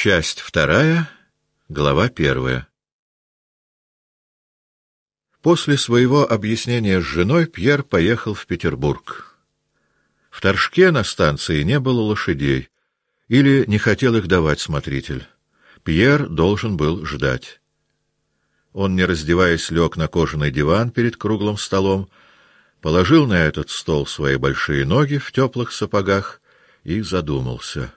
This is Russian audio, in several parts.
Часть 2, глава 1. После своего объяснения с женой Пьер поехал в Петербург. В Торжке на станции не было лошадей, или не хотел их давать смотритель. Пьер должен был ждать. Он, не раздеваясь, лег на кожаный диван перед круглым столом, положил на этот стол свои большие ноги в теплых сапогах и задумался.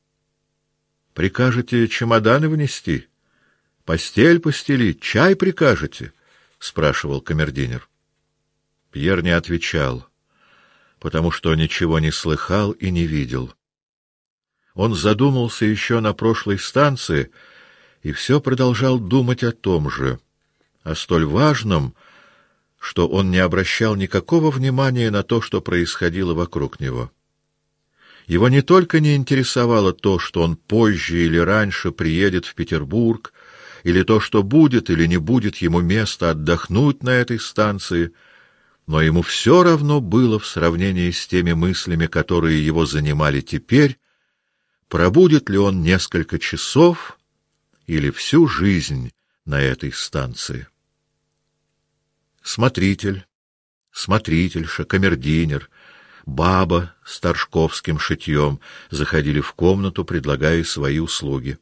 «Прикажете чемоданы внести? Постель постелить? Чай прикажете?» — спрашивал камердинер. Пьер не отвечал, потому что ничего не слыхал и не видел. Он задумался еще на прошлой станции и все продолжал думать о том же, о столь важном, что он не обращал никакого внимания на то, что происходило вокруг него. Его не только не интересовало то, что он позже или раньше приедет в Петербург, или то, что будет или не будет ему места отдохнуть на этой станции, но ему все равно было в сравнении с теми мыслями, которые его занимали теперь, пробудет ли он несколько часов или всю жизнь на этой станции. Смотритель, смотрительша, камердинер, баба с торжковским шитьем заходили в комнату, предлагая свои услуги.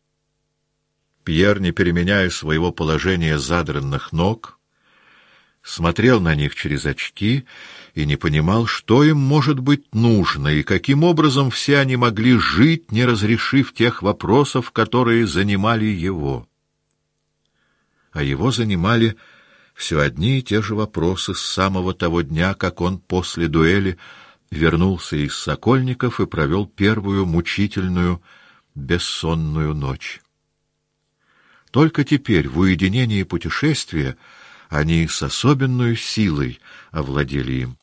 Пьер, не переменяя своего положения задранных ног, смотрел на них через очки и не понимал, что им может быть нужно и каким образом все они могли жить, не разрешив тех вопросов, которые занимали его. А его занимали все одни и те же вопросы с самого того дня, как он после дуэли вернулся из Сокольников и провел первую мучительную, бессонную ночь. Только теперь, в уединении путешествия, они с особенной силой овладели им.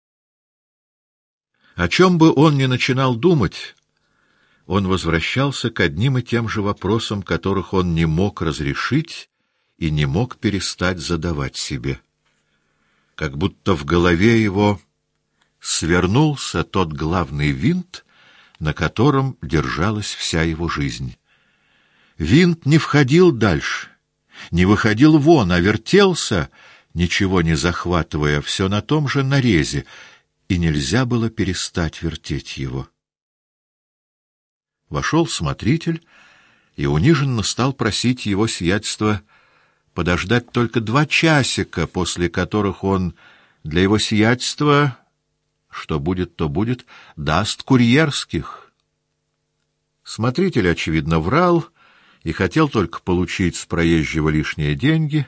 О чем бы он ни начинал думать, он возвращался к одним и тем же вопросам, которых он не мог разрешить и не мог перестать задавать себе. Как будто в голове его свернулся тот главный винт, на котором держалась вся его жизнь. Винт не входил дальше, не выходил вон, а вертелся, ничего не захватывая, все на том же нарезе, и нельзя было перестать вертеть его. Вошел смотритель и униженно стал просить его сиятельства подождать только 2 часика, после которых он для его сиятельства, что будет, то будет, даст курьерских. Смотритель, очевидно, врал и хотел только получить с проезжего лишние деньги.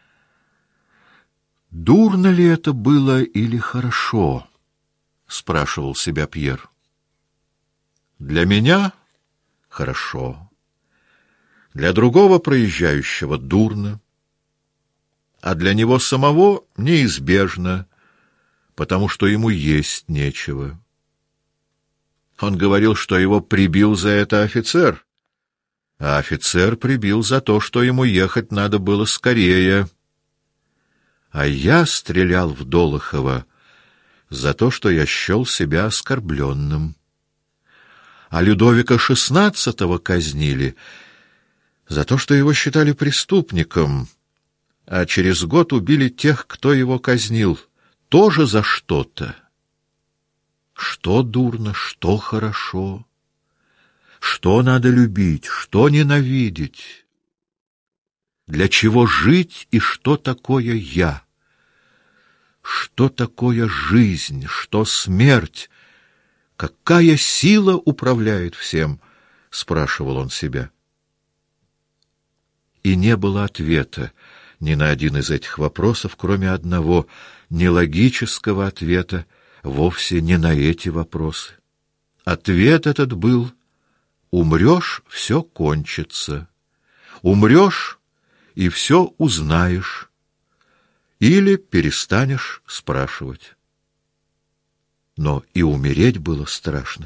«Дурно ли это было или хорошо?» — спрашивал себя Пьер. «Для меня — хорошо. Для другого проезжающего — дурно. А для него самого неизбежно, потому что ему есть нечего. Он говорил, что его прибил за это офицер, а офицер прибил за то, что ему ехать надо было скорее. А я стрелял в Долохова за то, что я счел себя оскорбленным. А Людовика XVI казнили за то, что его считали преступником, а через год убили тех, кто его казнил, тоже за что-то. Что дурно, что хорошо, что надо любить, что ненавидеть, для чего жить и что такое я, что такое жизнь, что смерть, какая сила управляет всем, спрашивал он себя. И не было ответа ни на один из этих вопросов, кроме одного нелогического ответа, вовсе не на эти вопросы. Ответ этот был: умрешь — все кончится, умрешь — и все узнаешь, или перестанешь спрашивать. Но и умереть было страшно.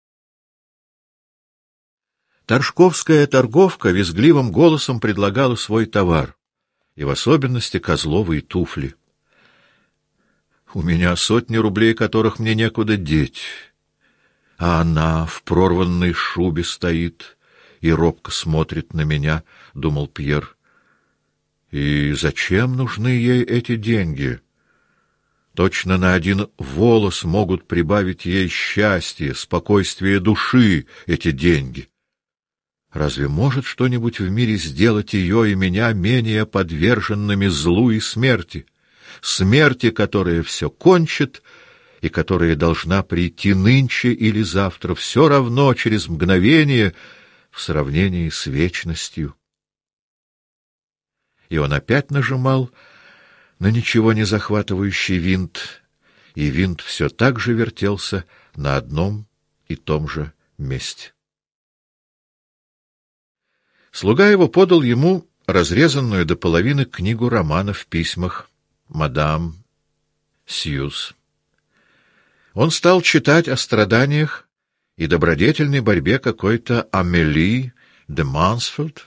Торжковская торговка визгливым голосом предлагала свой товар, и в особенности козловые туфли. «У меня 100 рублей, которых мне некуда деть, а она в прорванной шубе стоит и робко смотрит на меня, — думал Пьер. И зачем нужны ей эти деньги? Точно на один волос могут прибавить ей счастье, спокойствие души эти деньги. Разве может что-нибудь в мире сделать ее и меня менее подверженными злу и смерти? Смерти, которая все кончит и которая должна прийти нынче или завтра, все равно через мгновение в сравнении с вечностью. И он опять нажимал на ничего не захватывающий винт, и винт все так же вертелся на одном и том же месте. Слуга его подал ему разрезанную до половины книгу романа в письмах мадам Сьюз. Он стал читать о страданиях и добродетельной борьбе какой-то Амелии де Мансфельд.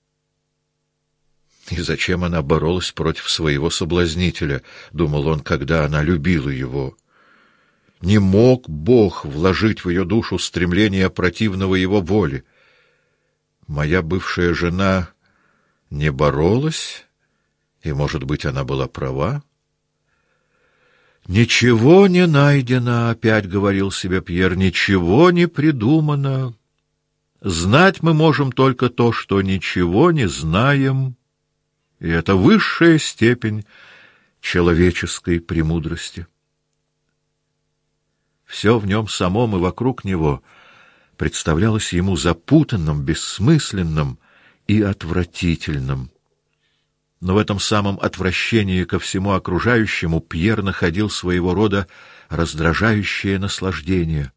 И зачем она боролась против своего соблазнителя, думал он, когда она любила его. Не мог Бог вложить в ее душу стремление противного его воле. Моя бывшая жена не боролась, и, может быть, она была права. «Ничего не найдено», — опять говорил себе Пьер, — «ничего не придумано. Знать мы можем только то, что ничего не знаем, и это высшая степень человеческой премудрости». Все в нем самом и вокруг него представлялось ему запутанным, бессмысленным и отвратительным. Но в этом самом отвращении ко всему окружающему Пьер находил своего рода раздражающее наслаждение.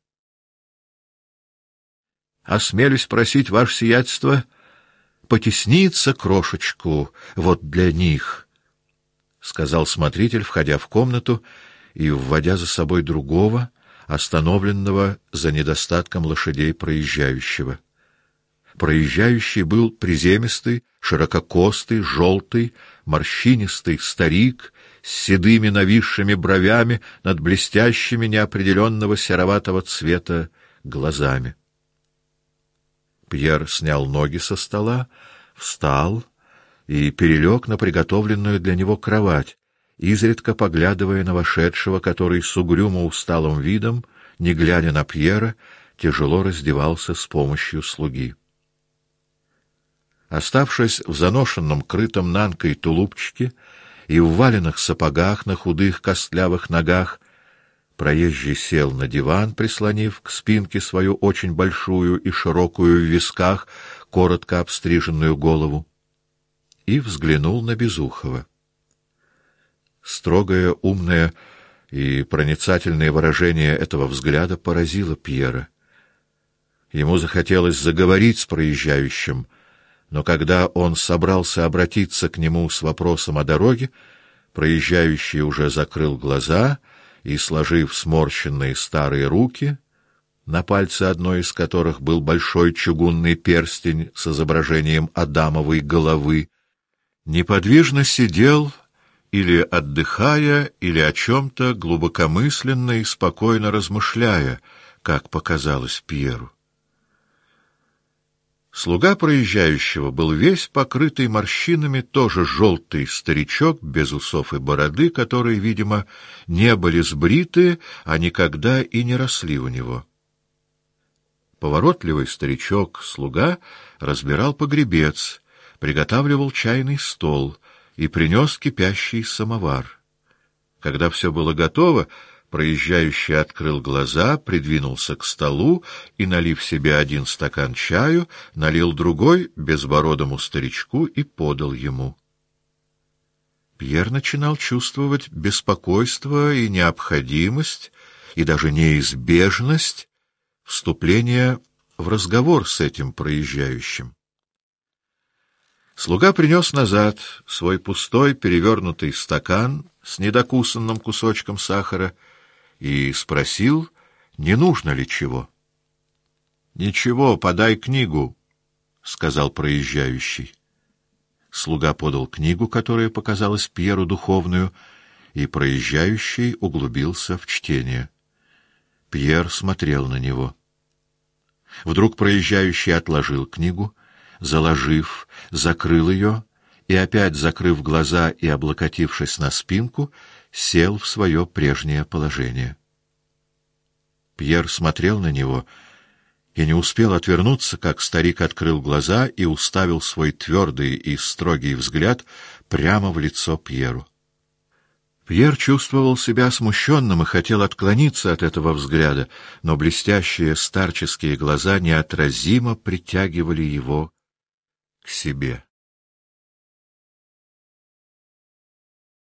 «Осмелюсь просить, ваше сиятельство, потесниться крошечку вот для них», — сказал смотритель, входя в комнату и вводя за собой другого, остановленного за недостатком лошадей проезжающего. Проезжающий был приземистый, ширококостый, желтый, морщинистый старик с седыми нависшими бровями над блестящими неопределенного сероватого цвета глазами. Пьер снял ноги со стола, встал и перелег на приготовленную для него кровать, изредка поглядывая на вошедшего, который с угрюмо усталым видом, не глядя на Пьера, тяжело раздевался с помощью слуги. Оставшись в заношенном крытом нанкой тулупчике и в валенных сапогах на худых костлявых ногах, проезжий сел на диван, прислонив к спинке свою очень большую и широкую в висках, коротко обстриженную голову, и взглянул на Безухова. Строгое, умное и проницательное выражение этого взгляда поразило Пьера. Ему захотелось заговорить с проезжающим, но когда он собрался обратиться к нему с вопросом о дороге, проезжающий уже закрыл глаза и, сложив сморщенные старые руки, на пальце одной из которых был большой чугунный перстень с изображением Адамовой головы, неподвижно сидел, или отдыхая, или о чем-то глубокомысленно и спокойно размышляя, как показалось Пьеру. Слуга проезжающего был весь покрытый морщинами, тоже желтый старичок, без усов и бороды, которые, видимо, не были сбриты, а никогда и не росли у него. Поворотливый старичок-слуга разбирал погребец, приготавливал чайный стол и принес кипящий самовар. Когда все было готово, проезжающий открыл глаза, придвинулся к столу и, налив себе один стакан чаю, налил другой безбородому старичку и подал ему. Пьер начинал чувствовать беспокойство и необходимость, и даже неизбежность вступления в разговор с этим проезжающим. Слуга принес назад свой пустой перевернутый стакан с недокусанным кусочком сахара и спросил, не нужно ли чего. — Ничего, подай книгу, — сказал проезжающий. Слуга подал книгу, которая показалась Пьеру духовную, и проезжающий углубился в чтение. Пьер смотрел на него. Вдруг проезжающий отложил книгу, заложив, закрыл ее и, опять закрыв глаза и облокотившись на спинку, сел в свое прежнее положение. Пьер смотрел на него и не успел отвернуться, как старик открыл глаза и уставил свой твердый и строгий взгляд прямо в лицо Пьеру. Пьер чувствовал себя смущенным и хотел отклониться от этого взгляда, но блестящие старческие глаза неотразимо притягивали его к себе.